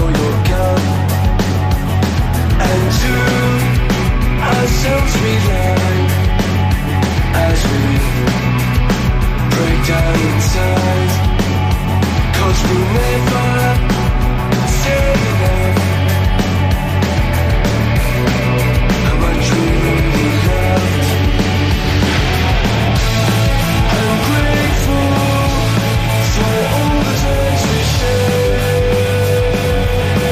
feel your gun, and to ourselves we lie as we break down inside, 'cause we never say enough how much we really loved. I'm grateful for all the times we shared.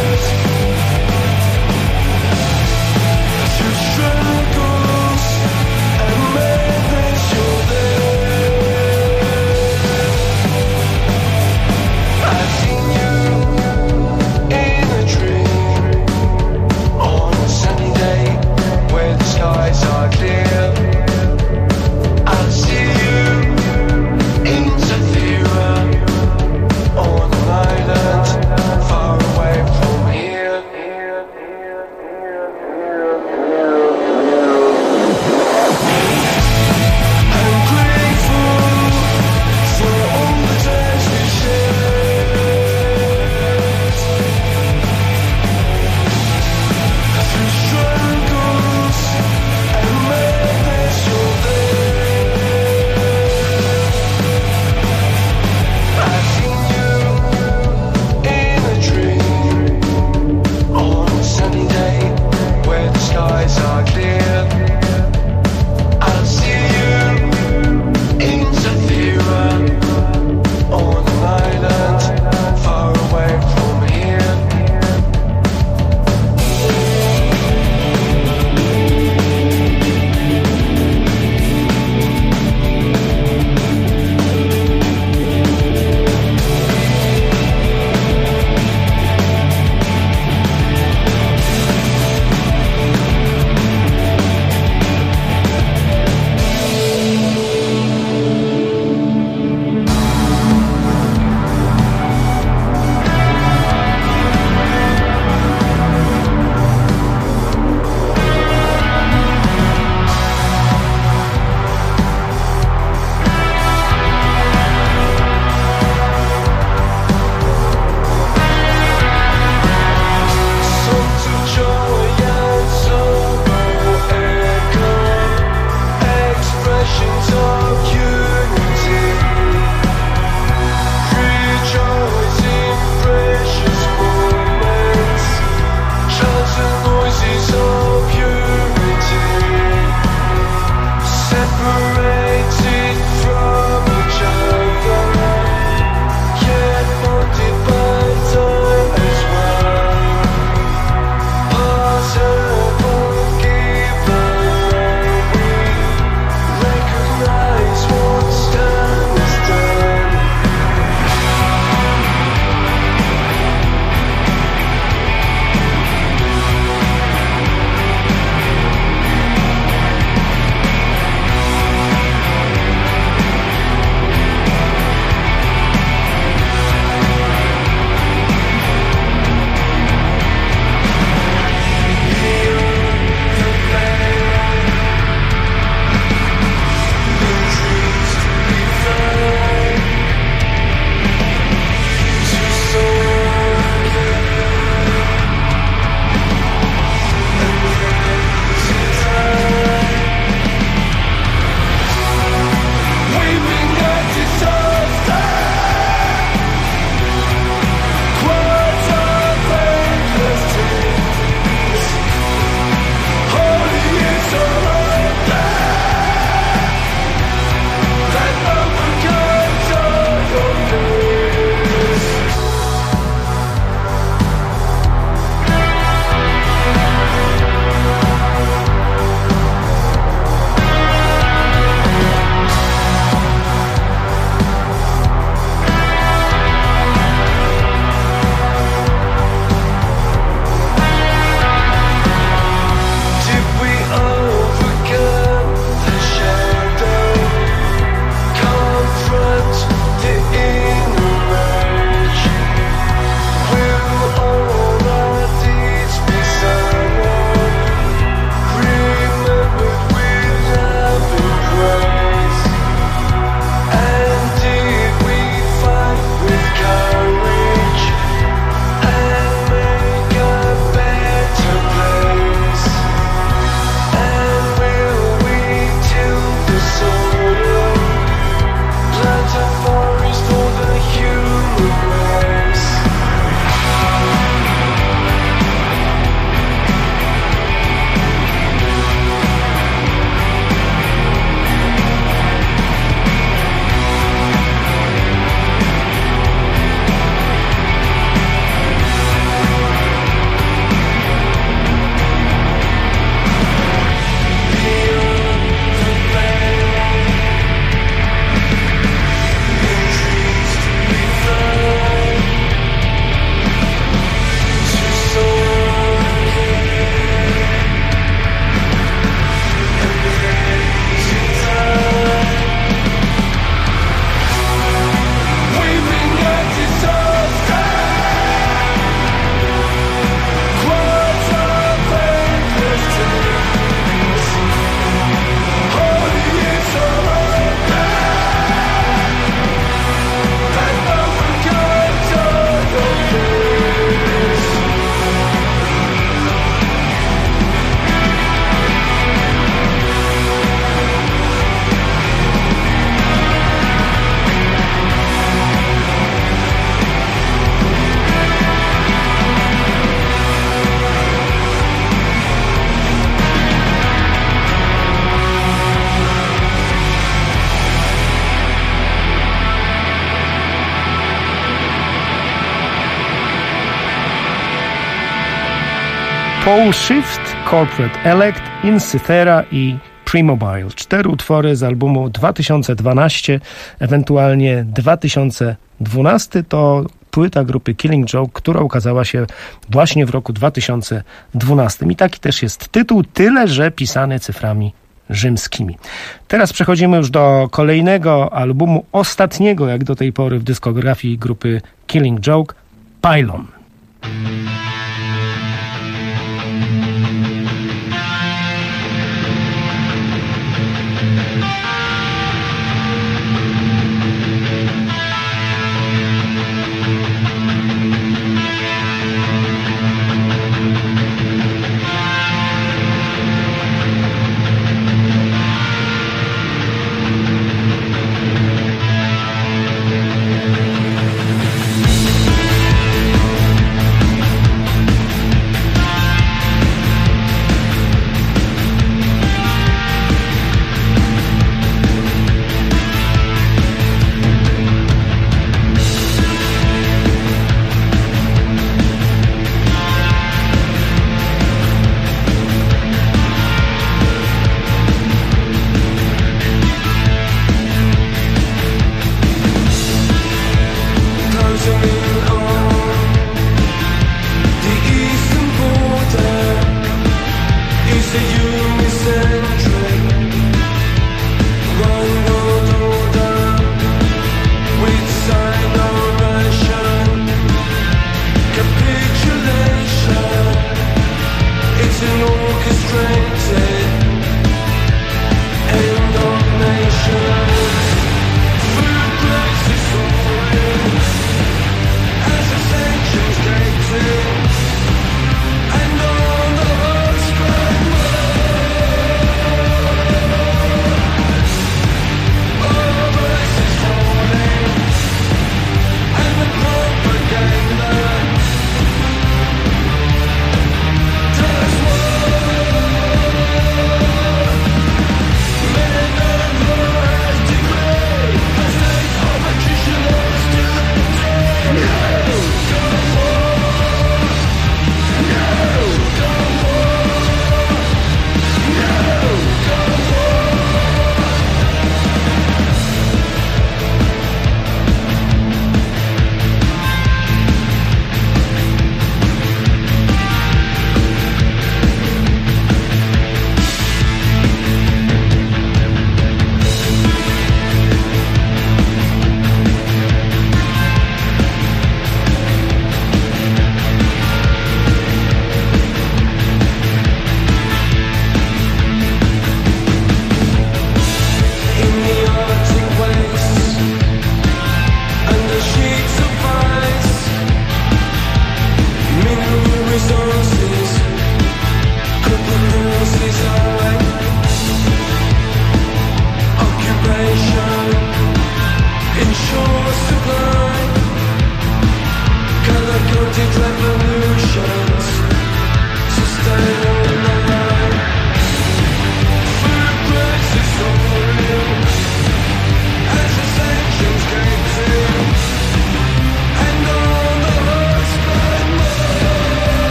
Pole Shift, Corporate Elect, Incythera i Premobile. 4 utwory z albumu 2012, ewentualnie 2012. To płyta grupy Killing Joke, która ukazała się właśnie w roku 2012. I taki też jest tytuł, tyle że pisany cyframi rzymskimi. Teraz przechodzimy już do kolejnego albumu, ostatniego jak do tej pory w dyskografii grupy Killing Joke, Pylon.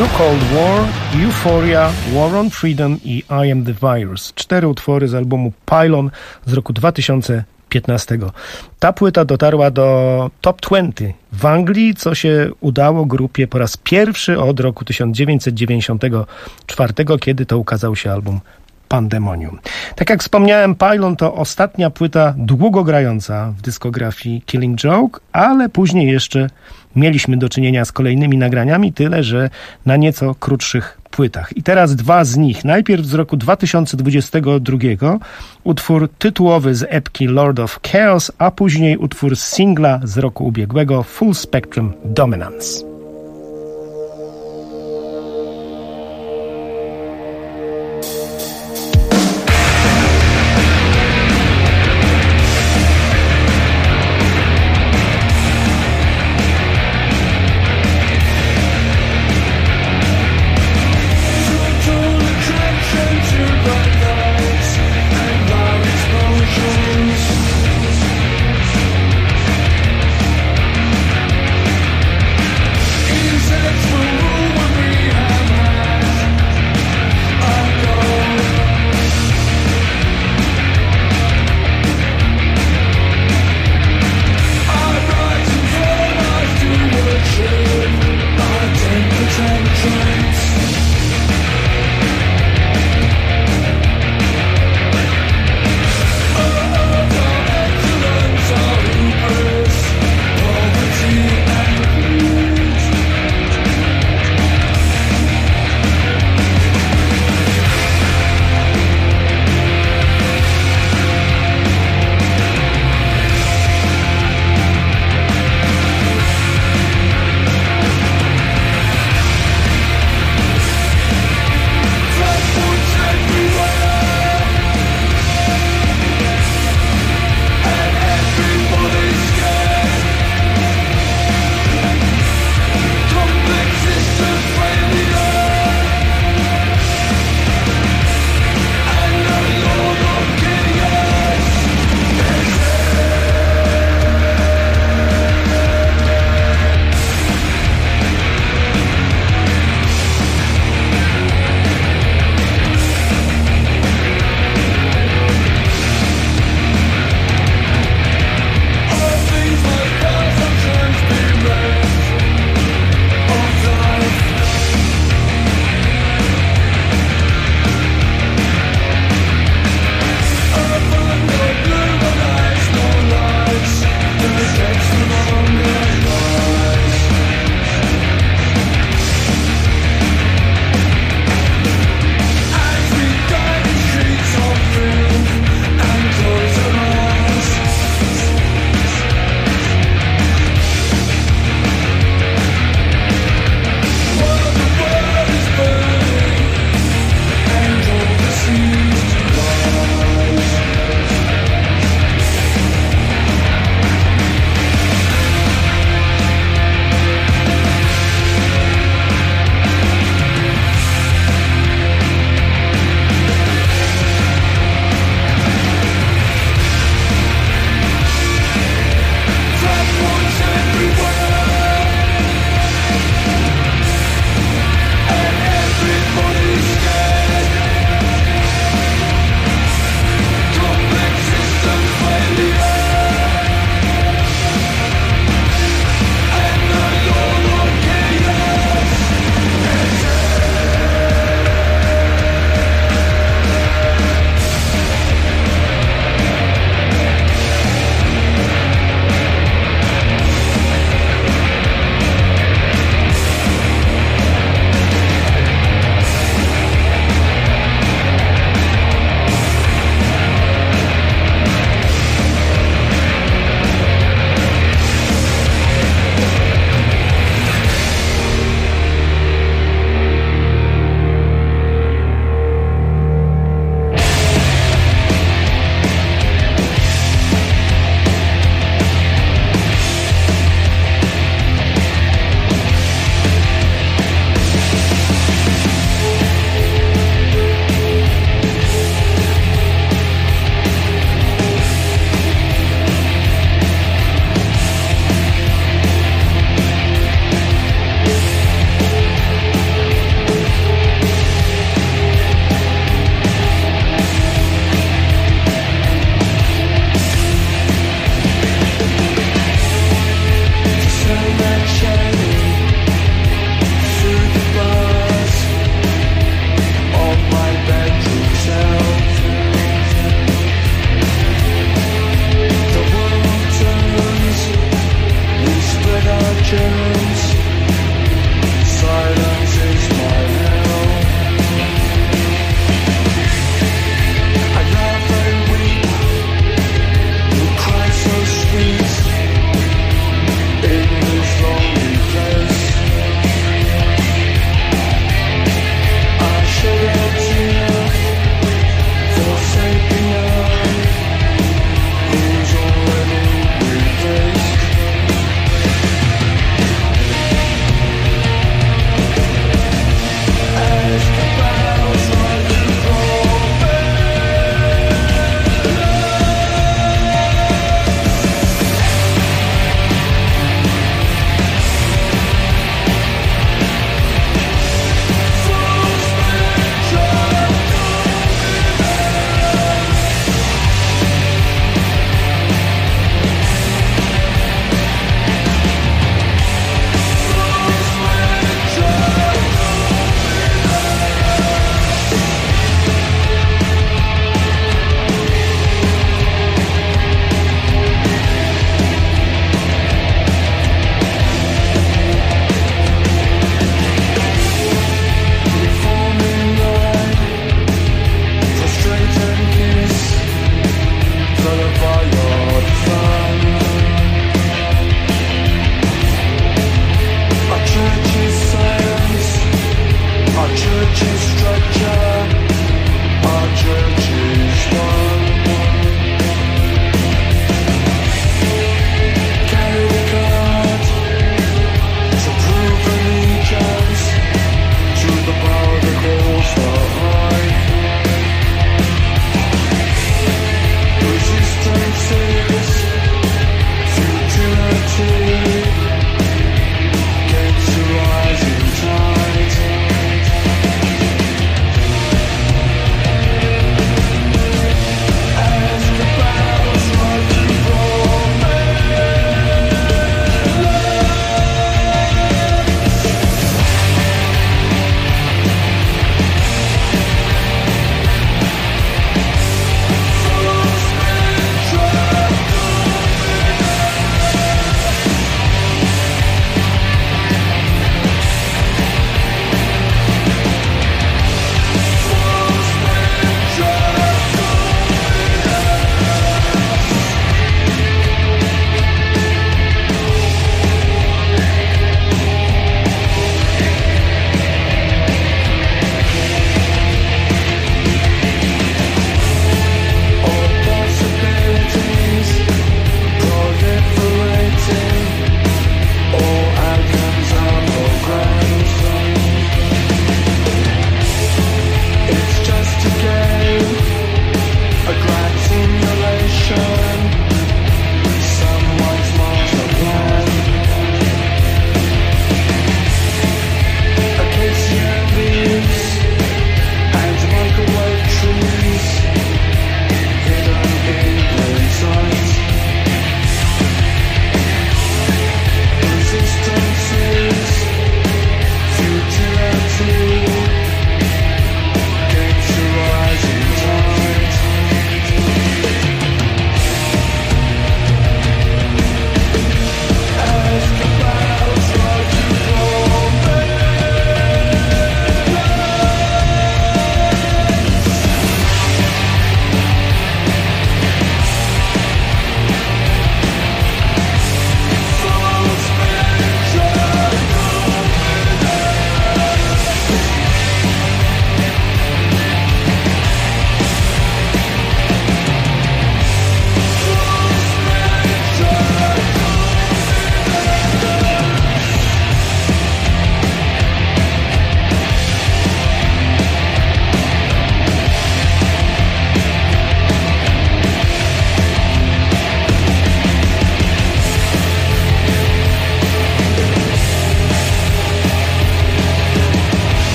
New Cold War, Euphoria, War on Freedom i I Am the Virus. 4 utwory z albumu Pylon z roku 2015. Ta płyta dotarła do Top 20 w Anglii, co się udało grupie po raz pierwszy od roku 1994, kiedy to ukazał się album Pandemonium. Tak jak wspomniałem, Pylon to ostatnia płyta długo grająca w dyskografii Killing Joke, ale później jeszcze mieliśmy do czynienia z kolejnymi nagraniami, tyle że na nieco krótszych płytach. I teraz dwa z nich. Najpierw z roku 2022 utwór tytułowy z epki Lord of Chaos, a później utwór z singla z roku ubiegłego Full Spectrum Dominance.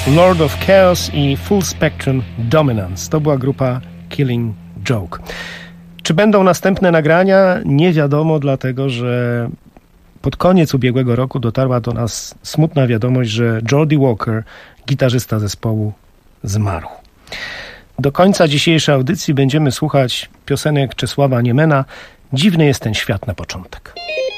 Lord of Chaos i Full Spectrum Dominance. To była grupa Killing Joke. Czy będą następne nagrania? Nie wiadomo, dlatego że pod koniec ubiegłego roku dotarła do nas smutna wiadomość, że Geordie Walker, gitarzysta zespołu, zmarł. Do końca dzisiejszej audycji będziemy słuchać piosenek Czesława Niemena. Dziwny jest ten świat na początek.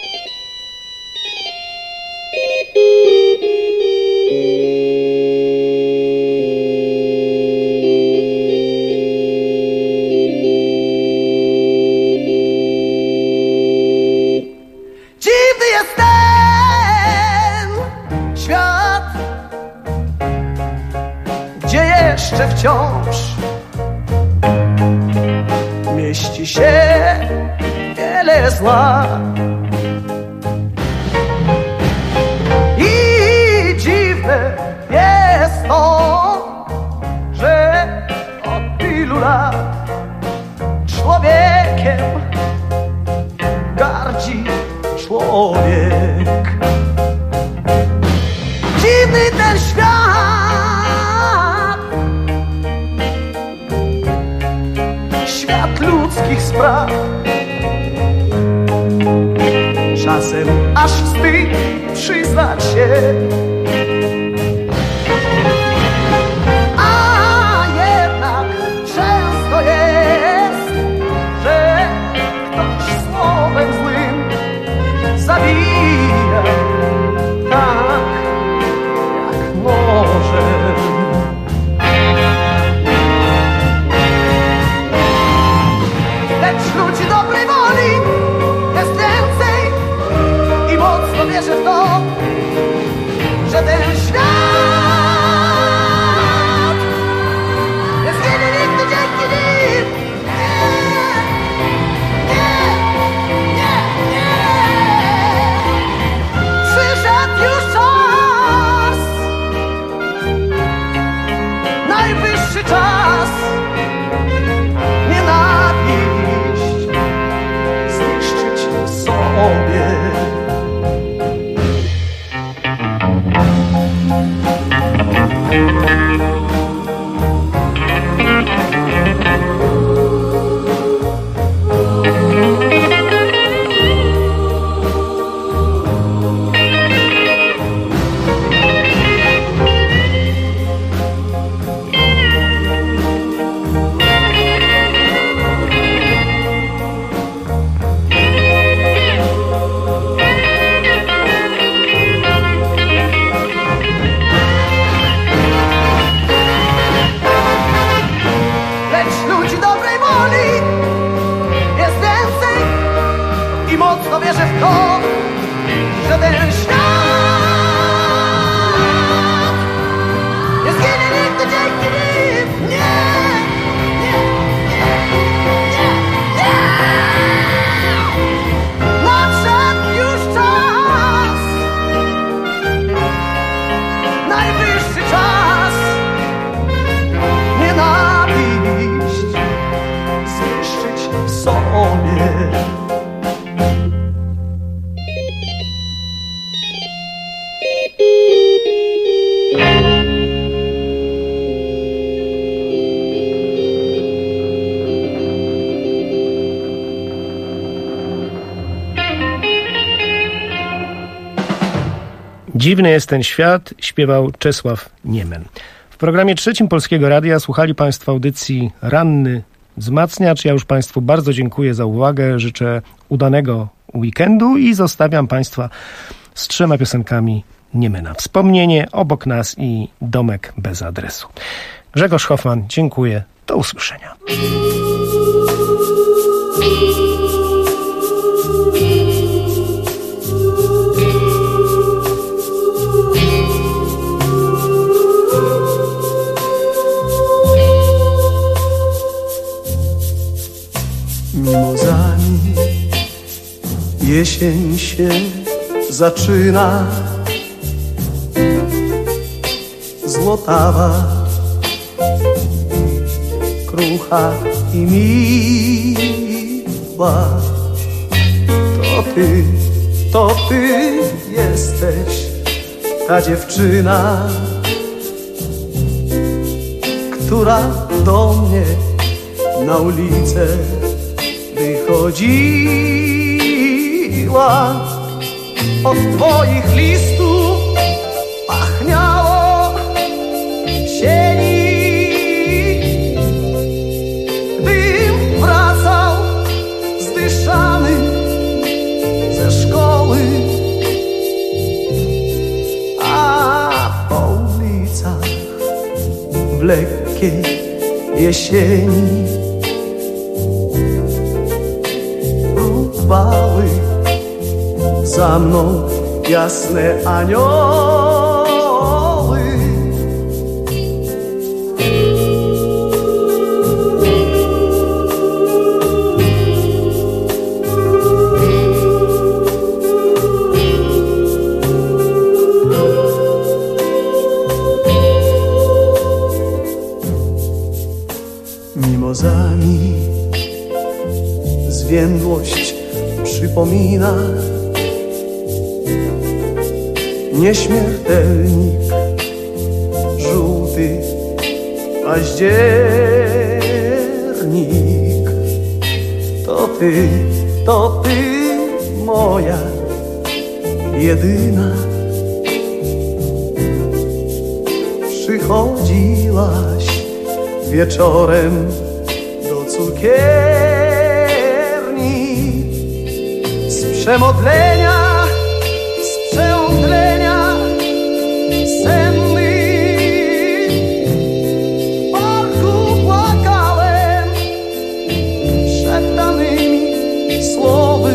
Dziwny jest ten świat, gdzie jeszcze wciąż mieści się wiele zła. I dziwne jest to, że od tylu lat człowiekiem gardzi człowiek. Dziwny ten świat, świat ludzkich spraw. Czasem aż wstyd przyznać się, a jednak często jest, że ktoś słowem złym zabija tak jak nożem. Lecz ludzi dobrej woli jest więcej i mocno wierzę w to, że ten świat nie zginie nigdy dzięki nim. Nie. Przyszedł już czas, najwyższy czas nienawiść zniszczyć w sobie. Mocno wierzę w to, że ten świat nie zginie nigdy dzięki nim. Nie. Nadszedł już czas, najwyższy czas nienawiść zniszczyć w sobie. Dziwny jest ten świat, śpiewał Czesław Niemen. W programie trzecim Polskiego Radia słuchali Państwo audycji Ranny Wzmacniacz. Ja już Państwu bardzo dziękuję za uwagę, życzę udanego weekendu i zostawiam Państwa z 3 piosenkami Niemena. Wspomnienie, Obok nas i Domek bez adresu. Grzegorz Hoffman, dziękuję. Do usłyszenia. Mimozami jesień się zaczyna, złotawa, krucha i miła. To ty jesteś ta dziewczyna, która do mnie na ulicę wychodziła. Od twoich listów pachniało sieni. Gdym wracał zdyszany ze szkoły, a po ulicach w lekkiej jesieni próbowały za mną jasne anioły. Mimozami zwiędłość przypomina. Nieśmiertelnik, żółty październik. To ty, moja jedyna. Przychodziłaś wieczorem do cukierni z przemodlenia, z przeomdlenia senny. W parku płakałem szeptanymi słowy.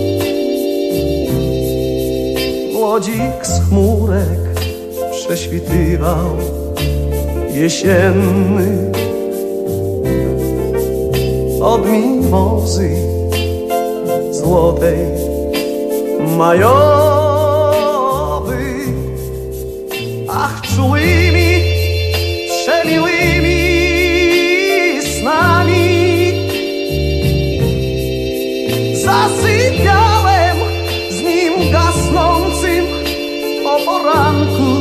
Młodzik z chmurek prześwitywał jesienny. Od mimozy złotej majowy, ach, czułymi, przemiłymi snami zasypiałem z nim gasnącym o poranku.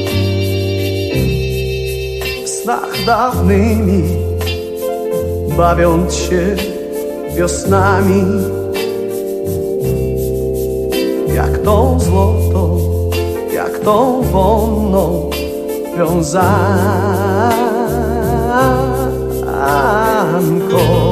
W snach dawnymi bawiąc się wiosnami, jak tą złotą, jak tą wonną wiązanką.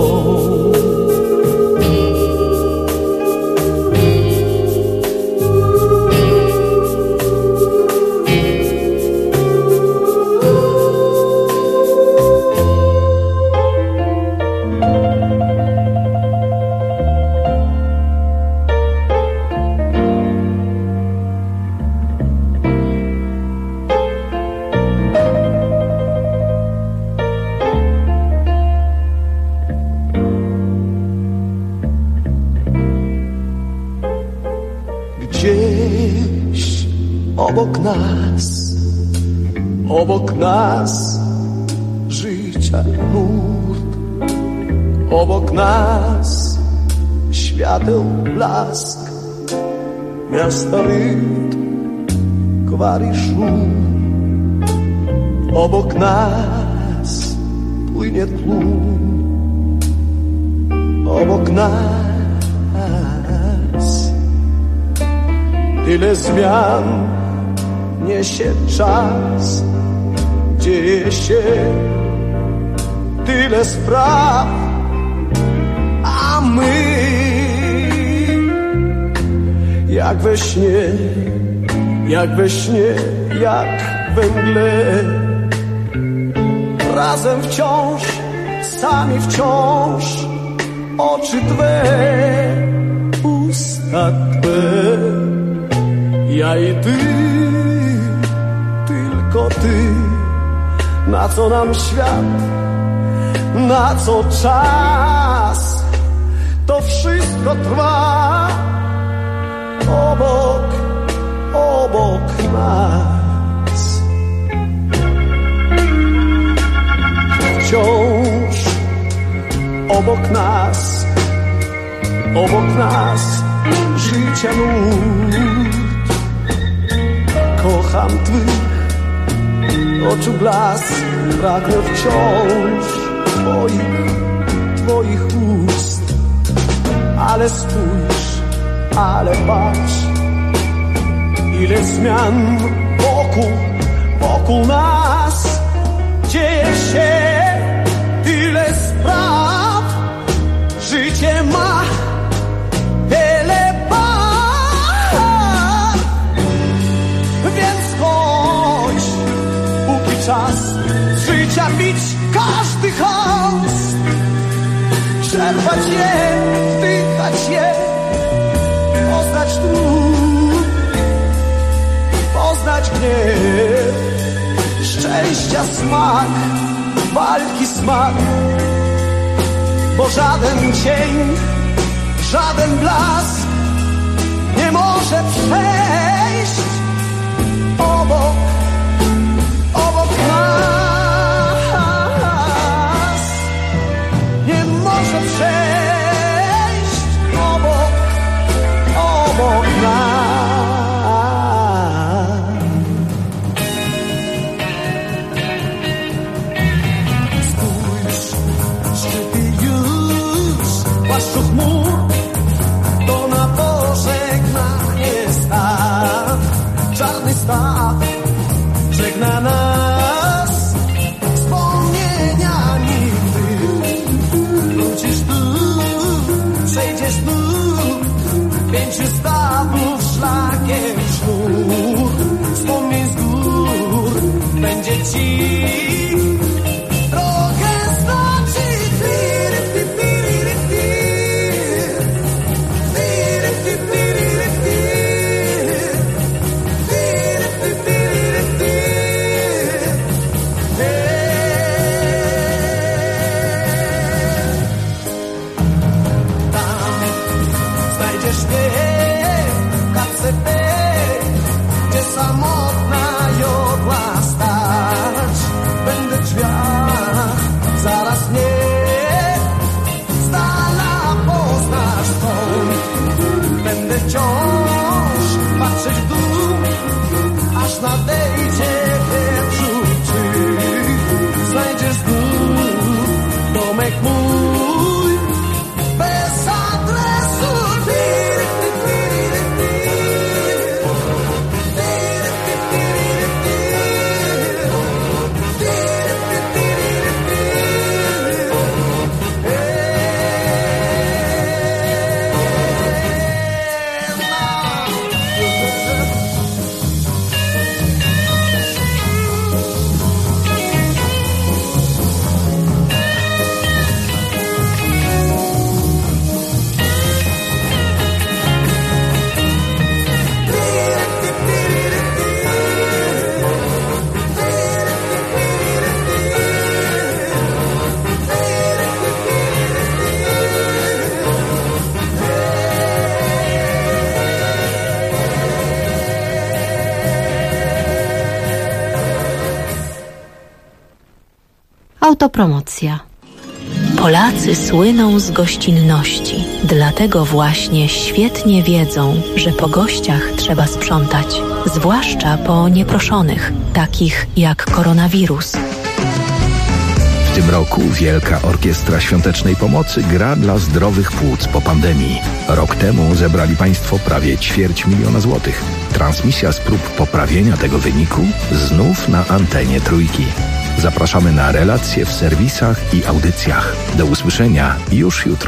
Gdzieś obok nas życia nurt, obok nas świateł blask, miasta rytm, gwary szum. Obok nas płynie tłum, obok nas tyle zmian niesie czas, dzieje się tyle spraw, a my jak we śnie, jak we mgle, razem wciąż, sami wciąż, oczy twe, usta twe. Ja i ty, tylko ty. Na co nam świat, na co czas? To wszystko trwa obok nas. Wciąż obok nas życia nurt. Kocham twych oczu blask, pragnę wciąż twoich ust. Ale spójrz, ale patrz, ile zmian wokół nas dzieje się, tyle spraw, życie ma wiele barw, więc chodź, póki czas z życia bić każdy chaos, czerpać je, wdychać je, poznać trud, poznać gniew, szczęścia smak, walki smak, bo żaden cień, żaden blask nie może przejść obok nas, nie może przejść obok nas. Spójrz, szczyty już płaszczu chmur, to na pożegnanie staw, czarny staw żegna nas wspomnieniami. Wrócisz tu, przejdziesz tu, 5 stawów szlakiem sznur, wspomnień z gór będzie ci drogę znaczyć. Gdzie samotna jodła stać, będę w drzwiach, zaraz mnie z dala poznasz stąd. Będę wciąż patrzeć w dół, aż nadejdzie wieczór, czy znajdziesz znów domek mój bez adresu. Autopromocja. Polacy słyną z gościnności, dlatego właśnie świetnie wiedzą, że po gościach trzeba sprzątać, zwłaszcza po nieproszonych, takich jak koronawirus. W tym roku Wielka Orkiestra Świątecznej Pomocy gra dla zdrowych płuc po pandemii. Rok temu zebrali Państwo prawie 250 000 złotych. Transmisja z prób poprawienia tego wyniku znów na antenie Trójki. Zapraszamy na relacje w serwisach i audycjach. Do usłyszenia już jutro.